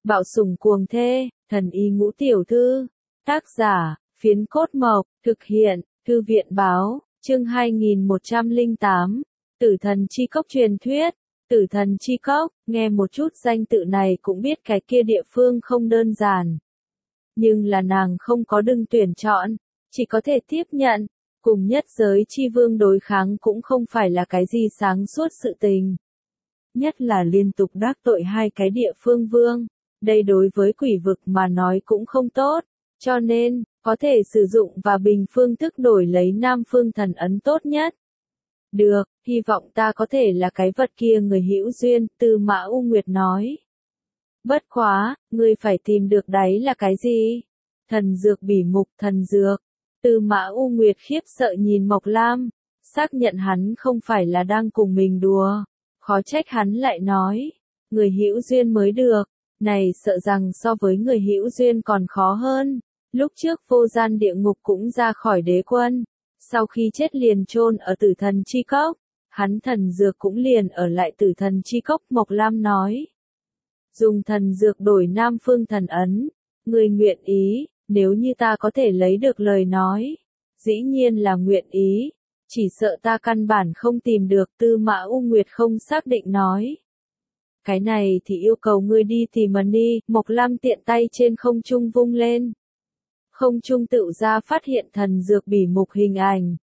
Bạo sủng cuồng thê, thần y ngũ tiểu thư. Tác giả, Phiến Cốt Mộc, thực hiện, Thư viện báo, chương 2108. Tử thần chi cốc truyền thuyết. Tử thần chi cốc, nghe một chút danh tự này cũng biết cái kia địa phương không đơn giản. Nhưng là nàng không có đừng tuyển chọn, chỉ có thể tiếp nhận, cùng nhất giới chi vương đối kháng cũng không phải là cái gì sáng suốt sự tình. Nhất là liên tục đắc tội hai cái địa phương vương, đây đối với quỷ vực mà nói cũng không tốt, cho nên, có thể sử dụng và bình phương thức đổi lấy Nam Phương thần ấn tốt nhất. Được, hy vọng ta có thể là cái vật kia người hữu duyên, Tư Mã U Nguyệt nói. Bất quá, ngươi phải tìm được đấy là cái gì? Thần dược bỉ mục thần dược. Tư Mã U Nguyệt khiếp sợ nhìn Mộc Lam, xác nhận hắn không phải là đang cùng mình đùa. Khó trách hắn lại nói, người hữu duyên mới được, này sợ rằng so với người hữu duyên còn khó hơn. Lúc trước vô gian địa ngục cũng ra khỏi đế quân, sau khi chết liền chôn ở tử thần chi cốc, hắn thần dược cũng liền ở lại tử thần chi cốc. Mộc Lam nói, dùng thần dược đổi Nam Phương thần ấn, người nguyện ý, nếu như ta có thể lấy được lời nói, dĩ nhiên là nguyện ý, chỉ sợ ta căn bản không tìm được. Tư Mã U Nguyệt không xác định nói. Cái này thì yêu cầu ngươi đi tìm đi. Mộc Lam tiện tay trên không trung vung lên. Không trung tự ra phát hiện thần dược bỉ mục hình ảnh.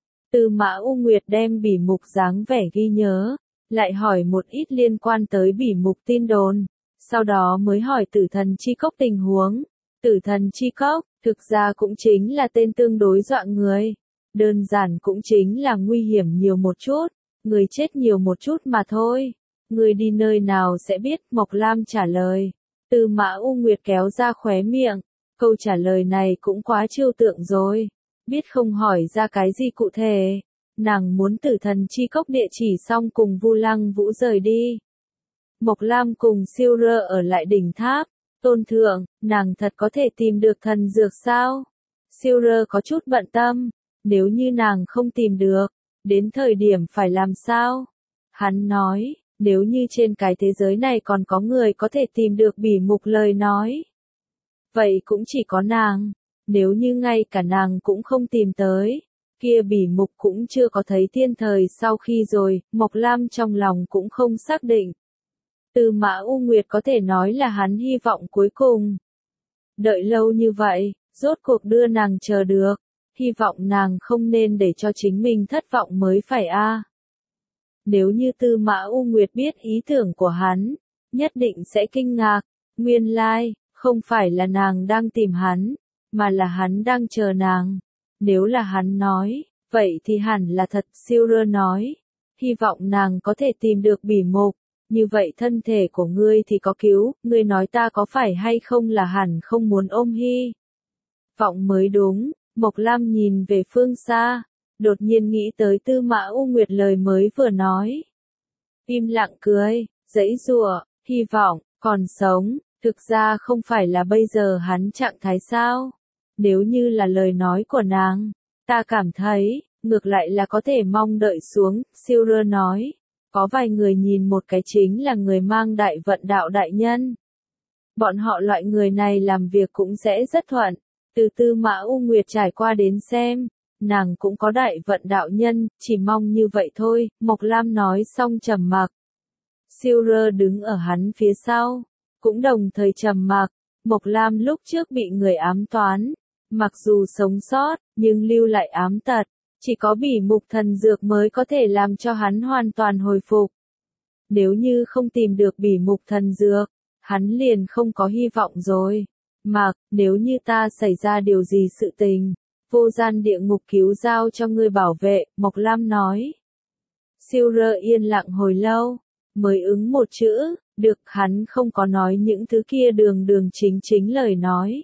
Tư Mã U Nguyệt đem bỉ mục dáng vẻ ghi nhớ, lại hỏi một ít liên quan tới bỉ mục tin đồn, sau đó mới hỏi tử thần chi cốc tình huống. Tử thần chi cốc, thực ra cũng chính là tên tương đối dọa người. Đơn giản cũng chính là nguy hiểm nhiều một chút, người chết nhiều một chút mà thôi. Người đi nơi nào sẽ biết, Mộc Lam trả lời. Tư Mã U Nguyệt kéo ra khóe miệng, câu trả lời này cũng quá trừu tượng rồi, biết không hỏi ra cái gì cụ thể. Nàng muốn tử thần chi cốc địa chỉ xong cùng Vu Lăng Vũ rời đi. Mộc Lam cùng Siêu Rơ ở lại đỉnh tháp. Tôn thượng, nàng thật có thể tìm được thần dược sao? Siêu Rơ có chút bận tâm, nếu như nàng không tìm được, đến thời điểm phải làm sao? Hắn nói, nếu như trên cái thế giới này còn có người có thể tìm được bỉ mục lời nói, vậy cũng chỉ có nàng. Nếu như ngay cả nàng cũng không tìm tới, kia bỉ mục cũng chưa có thấy thiên thời sau khi rồi. Mộc Lam trong lòng cũng không xác định. Tư Mã U Nguyệt có thể nói là hắn hy vọng cuối cùng. Đợi lâu như vậy, rốt cuộc đưa nàng chờ được, hy vọng nàng không nên để cho chính mình thất vọng mới phải a. Nếu như Tư Mã U Nguyệt biết ý tưởng của hắn, nhất định sẽ kinh ngạc, nguyên lai, không phải là nàng đang tìm hắn, mà là hắn đang chờ nàng. Nếu là hắn nói, vậy thì hẳn là thật. Siêu Rơ nói, hy vọng nàng có thể tìm được bỉ mục. Như vậy thân thể của ngươi thì có cứu, ngươi nói ta có phải hay không là hẳn không muốn ôm hy vọng mới đúng. Mộc Lam nhìn về phương xa, đột nhiên nghĩ tới Tư Mã U Nguyệt lời mới vừa nói. Im lặng cười, giãy giụa, hy vọng, còn sống, thực ra không phải là bây giờ hắn trạng thái sao? Nếu như là lời nói của nàng, ta cảm thấy, ngược lại là có thể mong đợi xuống. Siêu Rơ nói. Có vài người nhìn một cái chính là người mang đại vận đạo đại nhân. Bọn họ loại người này làm việc cũng sẽ rất thuận. Từ Tư Mã U Nguyệt trải qua đến xem, nàng cũng có đại vận đạo nhân, chỉ mong như vậy thôi. Mộc Lam nói xong trầm mặc. Siêu Rơ đứng ở hắn phía sau, cũng đồng thời trầm mặc. Mộc Lam lúc trước bị người ám toán, mặc dù sống sót, nhưng lưu lại ám tật. Chỉ có bỉ mục thần dược mới có thể làm cho hắn hoàn toàn hồi phục. Nếu như không tìm được bỉ mục thần dược, hắn liền không có hy vọng rồi. Mà, nếu như ta xảy ra điều gì sự tình, vô gian địa ngục cứu giao cho ngươi bảo vệ. Mộc Lam nói. Siêu Rơ yên lặng hồi lâu, mới ứng một chữ, được. Hắn không có nói những thứ kia đường đường chính chính lời nói.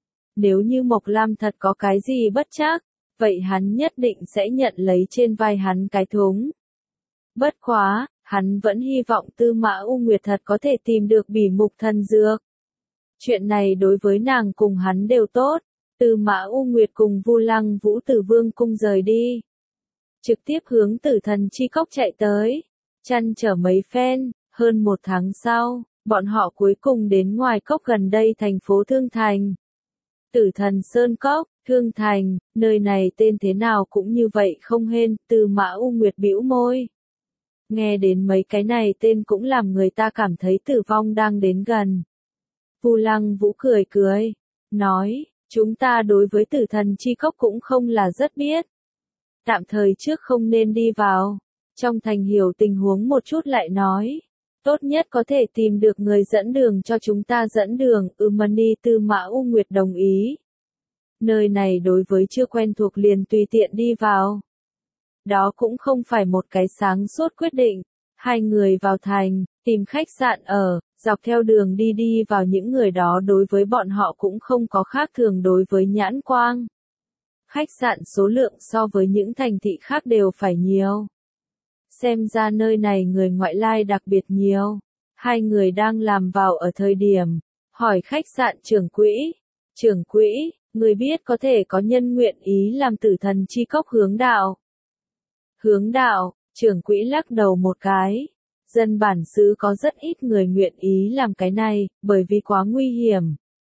Nếu như Mộc Lam thật có cái gì bất trắc, vậy hắn nhất định sẽ nhận lấy trên vai hắn cái thúng. Bất quá, hắn vẫn hy vọng Tư Mã U Nguyệt thật có thể tìm được bỉ mục thần dược. Chuyện này đối với nàng cùng hắn đều tốt. Tư Mã U Nguyệt cùng Vu Lăng Vũ từ Vương cung rời đi, trực tiếp hướng tử thần chi cốc chạy tới. Chăn trở mấy phen, hơn một tháng sau, Bọn họ cuối cùng đến ngoài cốc gần đây thành phố Thương Thành. Tử Thần Sơn Cốc, Thương Thành, nơi này tên thế nào cũng như vậy không hên, Tư Mã U Nguyệt bĩu môi. Nghe đến mấy cái này tên cũng làm người ta cảm thấy tử vong đang đến gần. Vu Lăng Vũ cười cười, nói, chúng ta đối với Tử Thần Chi Cốc cũng không là rất biết. Tạm thời trước không nên đi vào. Trong thành hiểu tình huống một chút lại nói. Tốt nhất có thể tìm được người dẫn đường cho chúng ta dẫn đường, Mani Tư Mã U Nguyệt đồng ý. Nơi này đối với chưa quen thuộc liền tùy tiện đi vào. Đó cũng không phải một cái sáng suốt quyết định. Hai người vào thành, tìm khách sạn ở, dọc theo đường đi vào những người đó đối với bọn họ cũng không có khác thường đối với nhãn quang. Khách sạn số lượng so với những thành thị khác đều phải nhiều. Xem ra nơi này người ngoại lai đặc biệt nhiều. Hai người đang làm vào ở thời điểm, hỏi khách sạn trưởng quỹ. Trưởng quỹ, người biết có thể có nhân nguyện ý làm Tử Thần Chi Cốc hướng đạo. Hướng đạo, trưởng quỹ lắc đầu một cái. Dân bản xứ có rất ít người nguyện ý làm cái này, bởi vì quá nguy hiểm.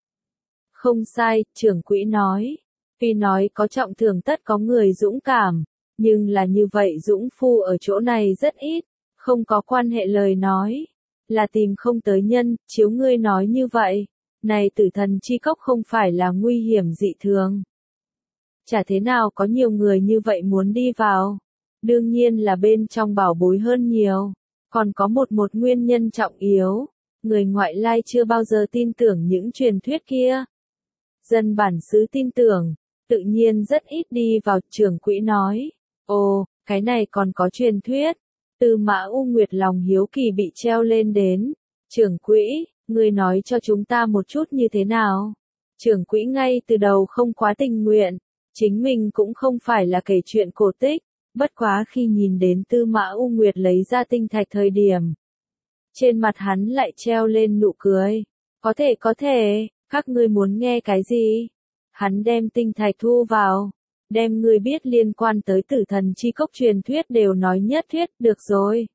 Không sai, trưởng quỹ nói. Vì nói có trọng thưởng tất có người dũng cảm, nhưng là như vậy dũng phu ở chỗ này rất ít, không có quan hệ lời nói, là tìm không tới nhân, chiếu ngươi nói như vậy, này Tử Thần Chi Cốc không phải là nguy hiểm dị thường. Chả thế nào có nhiều người như vậy muốn đi vào, đương nhiên là bên trong bảo bối hơn nhiều, còn có một nguyên nhân trọng yếu, người ngoại lai chưa bao giờ tin tưởng những truyền thuyết kia. Dân bản xứ tin tưởng, tự nhiên rất ít đi vào, trưởng quỹ nói. Ồ, cái này còn có truyền thuyết. Tư Mã U Nguyệt lòng hiếu kỳ bị treo lên đến. Trưởng quỹ, ngươi nói cho chúng ta một chút như thế nào? Trưởng quỹ ngay từ đầu không quá tình nguyện. Chính mình cũng không phải là kể chuyện cổ tích. Bất quá khi nhìn đến Tư Mã U Nguyệt lấy ra tinh thạch thời điểm. Trên mặt hắn lại treo lên nụ cười. Có thể, các ngươi muốn nghe cái gì? Hắn đem tinh thạch thu vào. Đem người biết liên quan tới Tử Thần Chi Cốc truyền thuyết đều nói nhất thuyết, được rồi.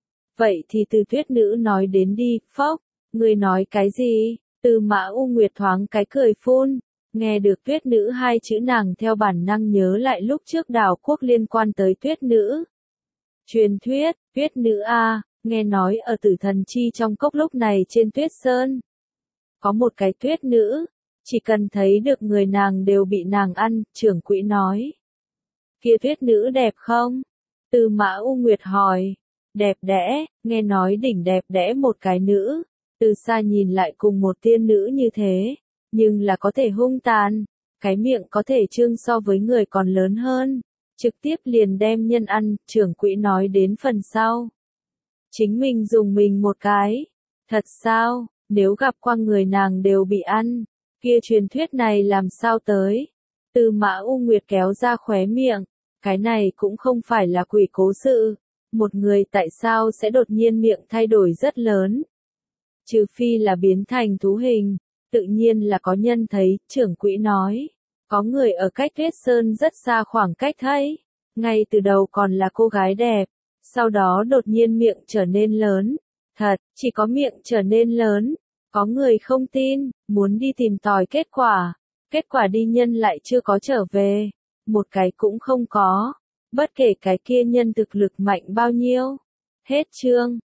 Vậy thì từ thuyết nữ nói đến đi, phốc, người nói cái gì? Tư Mã U Nguyệt thoáng cái cười phun, nghe được thuyết nữ hai chữ nàng theo bản năng nhớ lại lúc trước đảo quốc liên quan tới thuyết nữ. Truyền thuyết nữ a, nghe nói ở Tử Thần Chi trong cốc lúc này trên Tuyết Sơn. Có một cái thuyết nữ. Chỉ cần thấy được người nàng đều bị nàng ăn, trưởng quỹ nói. Kia thuyết nữ đẹp không? Tư Mã U Nguyệt hỏi. Đẹp đẽ, nghe nói đỉnh đẹp đẽ một cái nữ. Từ xa nhìn lại cùng một tiên nữ như thế. Nhưng là có thể hung tàn. Cái miệng có thể trương so với người còn lớn hơn. Trực tiếp liền đem nhân ăn, trưởng quỹ nói đến phần sau. Chính mình dùng mình một cái. Thật sao, nếu gặp qua người nàng đều bị ăn. Kia truyền thuyết này làm sao tới? Tư Mã U Nguyệt kéo ra khóe miệng. Cái này cũng không phải là quỷ cố sự. Một người tại sao sẽ đột nhiên miệng thay đổi rất lớn? Trừ phi là biến thành thú hình. Tự nhiên là có nhân thấy, trưởng quỹ nói. Có người ở cách Tuyết Sơn rất xa khoảng cách thấy. Ngay từ đầu còn là cô gái đẹp. Sau đó đột nhiên miệng trở nên lớn. Thật, chỉ có miệng trở nên lớn. Có người không tin, muốn đi tìm tòi kết quả. Kết quả đi nhân lại chưa có trở về. Một cái cũng không có. Bất kể cái kia nhân thực lực mạnh bao nhiêu. Hết chương.